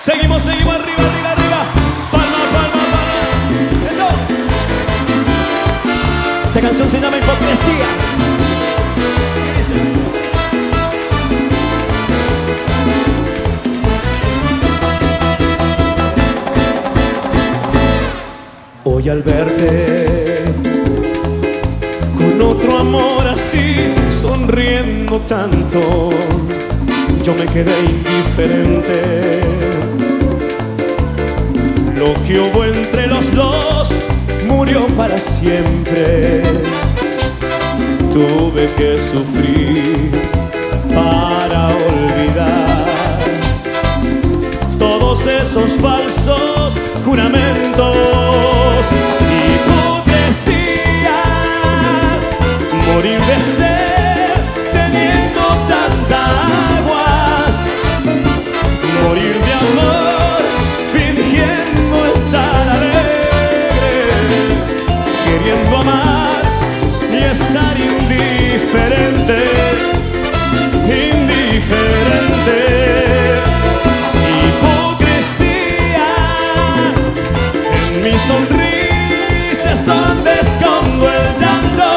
Seguimos, seguimos, arriba, arriba, arriba. Palma, palma, palma. Eso. Esta canción se llama Hipocresía. ¿Qué dice? Hoy al verte con otro amor así, sonriendo tanto, yo me quedé indiferente. Lo que hubo entre los dos murió para siempre. Tuve que sufrir para olvidar todos esos falsos juramentos. Hipocresía, morir de sed teniendo tanta agua, morir de amor fingiendo estar alegre, queriendo amar y estar indiferente, indiferente. Hipocresía, en mi sonrisa es donde escondo el llanto.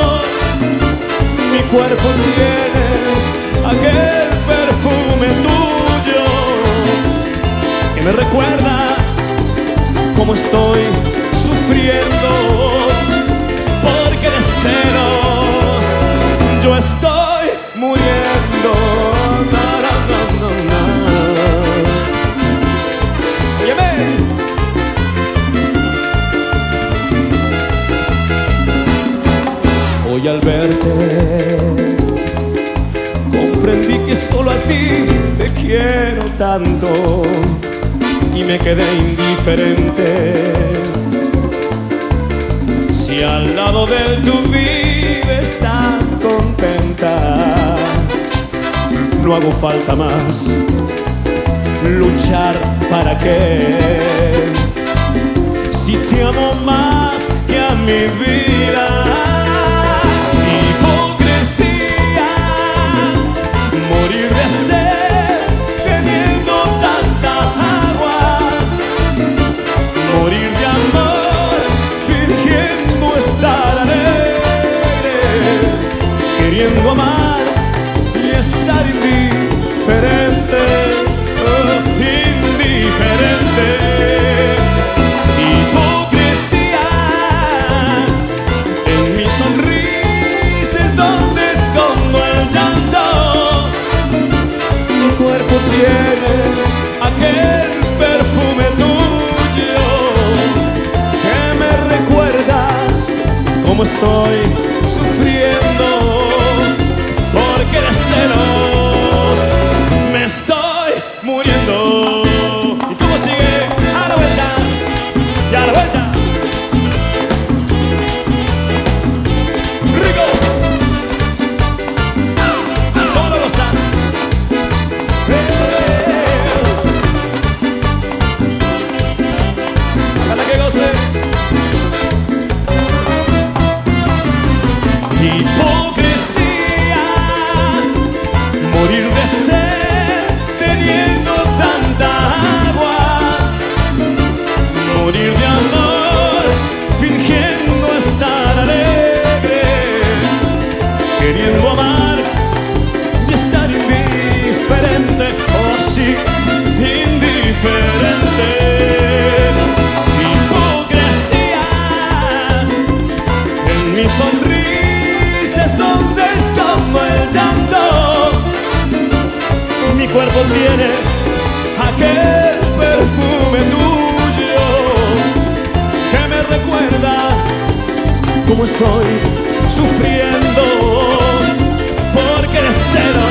Mi cuerpo tiene aquel perfume tuyo que me recuerda cómo estoy sufriendo, porque de celos yo estoy muriendo. Na, na, na, na, na. Óyeme. Hoy al verte comprendí que solo a ti te quiero tanto y me quedé indiferente. Si al lado de él tú vives tan contenta, no hago falta más luchar para qué. Si te amo más que a mi vida. Hipocresía, morir de sed teniendo tanta agua, morir de amor fingiendo estar alegre, queriendo amar y estar indiferente, indiferente. Hipocresía, en mi sonrisa es donde escondo el llanto. Mi cuerpo tiene aquel perfume tuyo que me recuerda cómo estoy sufriendo, porque de celos me estoy muriendo. ¿Y cómo sigue? A la vuelta y a la vuelta. Rico. ¿Cómo lo gozan? Ojalá que goce. Hipocresía, morir de sed teniendo tanta agua, morir de amor fingiendo estar alegre, queriendo amar y estar indiferente. Oh sí, indiferente. Hipocresía, en mi sonrisa es donde escondo el llanto. Mi cuerpo tiene aquel perfume tuyo que me recuerda cómo estoy sufriendo, porque de cero